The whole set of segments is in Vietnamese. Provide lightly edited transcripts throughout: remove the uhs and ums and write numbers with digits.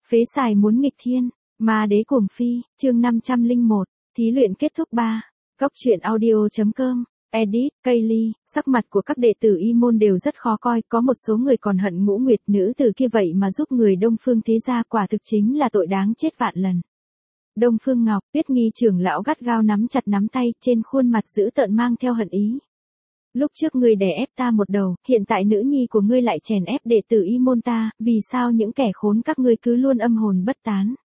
Phế xài muốn nghịch thiên, ma đế cuồng phi, chương 501, thí luyện kết thúc 3. Góc truyện audio.com, edit, Kaylee, sắc mặt của các đệ tử y môn đều rất khó coi, có một số người còn hận Ngũ Nguyệt nữ tử kia vậy mà giúp người Đông Phương thế gia quả thực chính là tội đáng chết vạn lần. Đông Phương Ngọc, Tuyết Nghi trưởng lão gắt gao nắm chặt nắm tay, trên khuôn mặt dữ tợn mang theo hận ý. Lúc trước ngươi đè ép ta một đầu, hiện tại nữ nhi của ngươi lại chèn ép đệ tử y môn ta, vì sao những kẻ khốn các ngươi cứ luôn âm hồn bất tán?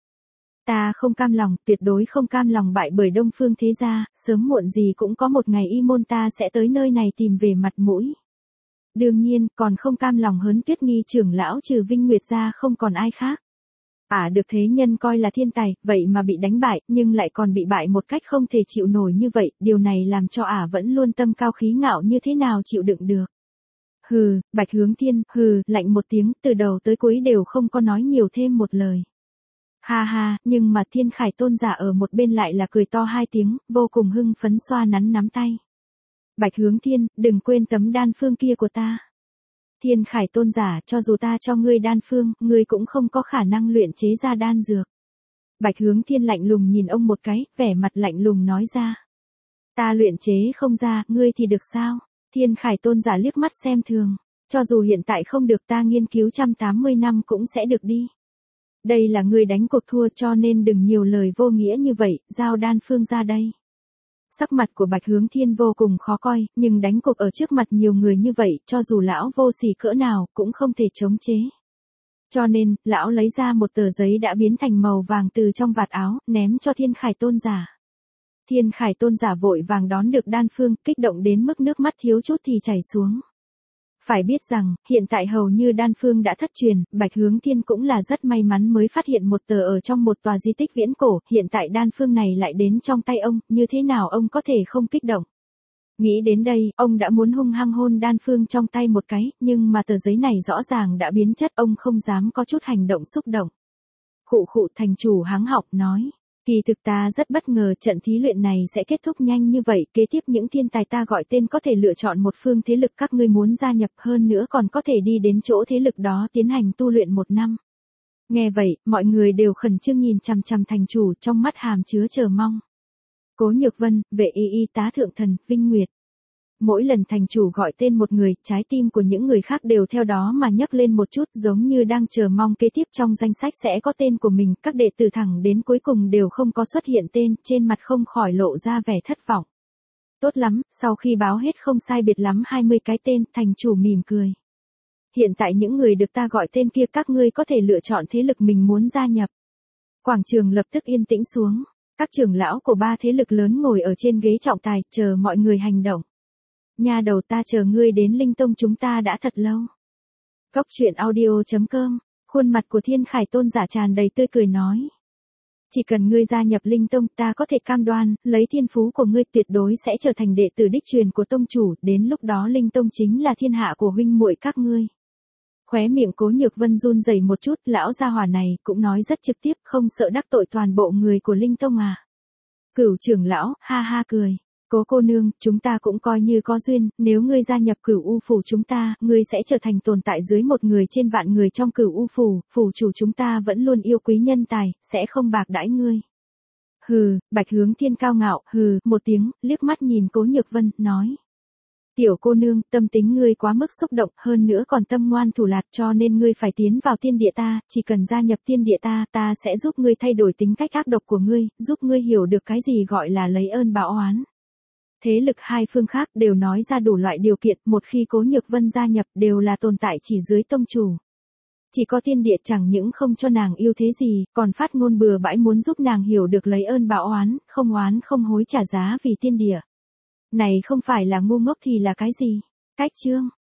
Ta không cam lòng, tuyệt đối không cam lòng bại bởi Đông Phương thế gia, sớm muộn gì cũng có một ngày y môn ta sẽ tới nơi này tìm về mặt mũi. Đương nhiên, còn không cam lòng hơn Tuyết Nghi trưởng lão trừ Vinh Nguyệt ra không còn ai khác. Được thế nhân coi là thiên tài, vậy mà bị đánh bại, nhưng lại còn bị bại một cách không thể chịu nổi như vậy, điều này làm cho vẫn luôn tâm cao khí ngạo như thế nào chịu đựng được. Hừ, Bạch Hướng Thiên, lạnh một tiếng, từ đầu tới cuối đều không có nói nhiều thêm một lời. Ha ha, nhưng mà Thiên Khải Tôn giả ở một bên lại là cười to hai tiếng, vô cùng hưng phấn xoa nắn nắm tay. Bạch Hướng Thiên, đừng quên tấm đan phương kia của ta. Thiên Khải Tôn giả, cho dù ta cho ngươi đan phương, ngươi cũng không có khả năng luyện chế ra đan dược. Bạch Hướng Thiên lạnh lùng nhìn ông một cái, vẻ mặt lạnh lùng nói ra. Ta luyện chế không ra, ngươi thì được sao? Thiên Khải Tôn giả liếc mắt xem thường. Cho dù hiện tại không được ta nghiên cứu 180 năm cũng sẽ được đi. Đây là ngươi đánh cuộc thua cho nên đừng nhiều lời vô nghĩa như vậy, giao đan phương ra đây. Sắc mặt của Bạch Hướng Thiên vô cùng khó coi, nhưng đánh cuộc ở trước mặt nhiều người như vậy, cho dù lão vô sỉ cỡ nào, cũng không thể chống chế. Cho nên, lão lấy ra một tờ giấy đã biến thành màu vàng từ trong vạt áo, ném cho Thiên Khải Tôn giả. Thiên Khải Tôn giả vội vàng đón được đan phương, kích động đến mức nước mắt thiếu chút thì chảy xuống. Phải biết rằng, hiện tại hầu như đan phương đã thất truyền, Bạch Hướng Thiên cũng là rất may mắn mới phát hiện một tờ ở trong một tòa di tích viễn cổ, hiện tại đan phương này lại đến trong tay ông, như thế nào ông có thể không kích động. Nghĩ đến đây, ông đã muốn hung hăng hôn đan phương trong tay một cái, nhưng mà tờ giấy này rõ ràng đã biến chất, ông không dám có chút hành động xúc động. Khụ thành chủ háng họng nói. Kỳ thực ta rất bất ngờ trận thí luyện này sẽ kết thúc nhanh như vậy, kế tiếp những thiên tài ta gọi tên có thể lựa chọn một phương thế lực các ngươi muốn gia nhập, hơn nữa còn có thể đi đến chỗ thế lực đó tiến hành tu luyện 1 năm. Nghe vậy, mọi người đều khẩn trương nhìn chằm chằm thành chủ, trong mắt hàm chứa chờ mong. Cố Nhược Vân, Vệ y tá thượng thần, Vinh Nguyệt. Mỗi lần thành chủ gọi tên một người, trái tim của những người khác đều theo đó mà nhấc lên một chút, giống như đang chờ mong kế tiếp trong danh sách sẽ có tên của mình, các đệ tử thẳng đến cuối cùng đều không có xuất hiện tên, trên mặt không khỏi lộ ra vẻ thất vọng. Tốt lắm, sau khi báo hết không sai biệt lắm 20 cái tên, thành chủ mỉm cười. Hiện tại những người được ta gọi tên kia các ngươi có thể lựa chọn thế lực mình muốn gia nhập. Quảng trường lập tức yên tĩnh xuống, các trưởng lão của 3 thế lực lớn ngồi ở trên ghế trọng tài, chờ mọi người hành động. Nha đầu, ta chờ ngươi đến Linh Tông chúng ta đã thật lâu. Góc truyện audio.com, khuôn mặt của Thiên Khải Tôn giả tràn đầy tươi cười nói. Chỉ cần ngươi gia nhập Linh Tông, ta có thể cam đoan, lấy thiên phú của ngươi tuyệt đối sẽ trở thành đệ tử đích truyền của tông chủ, đến lúc đó Linh Tông chính là thiên hạ của huynh muội các ngươi. Khóe miệng Cố Nhược Vân run rẩy một chút, lão gia hỏa này cũng nói rất trực tiếp, không sợ đắc tội toàn bộ người của Linh Tông à. Cửu trưởng lão, ha ha cười. Cố cô nương, chúng ta cũng coi như có duyên, nếu ngươi gia nhập Cửu U phủ chúng ta, ngươi sẽ trở thành tồn tại dưới một người trên vạn người trong Cửu U phủ, phủ chủ chúng ta vẫn luôn yêu quý nhân tài, sẽ không bạc đãi ngươi. Bạch Hướng Thiên cao ngạo, một tiếng, liếc mắt nhìn Cố Nhược Vân, nói. Tiểu cô nương, tâm tính ngươi quá mức xúc động, hơn nữa còn tâm ngoan thủ lạt, cho nên ngươi phải tiến vào tiên địa ta, chỉ cần gia nhập tiên địa ta, ta sẽ giúp ngươi thay đổi tính cách ác độc của ngươi, giúp ngươi hiểu được cái gì gọi là lấy ơn báo oán. Thế lực 2 phương khác đều nói ra đủ loại điều kiện, một khi Cố Nhược Vân gia nhập đều là tồn tại chỉ dưới tông chủ. Chỉ có tiên địa chẳng những không cho nàng yêu thế gì, còn phát ngôn bừa bãi muốn giúp nàng hiểu được lấy ơn báo oán không hối trả giá vì tiên địa. Này không phải là ngu ngốc thì là cái gì? Cách chương.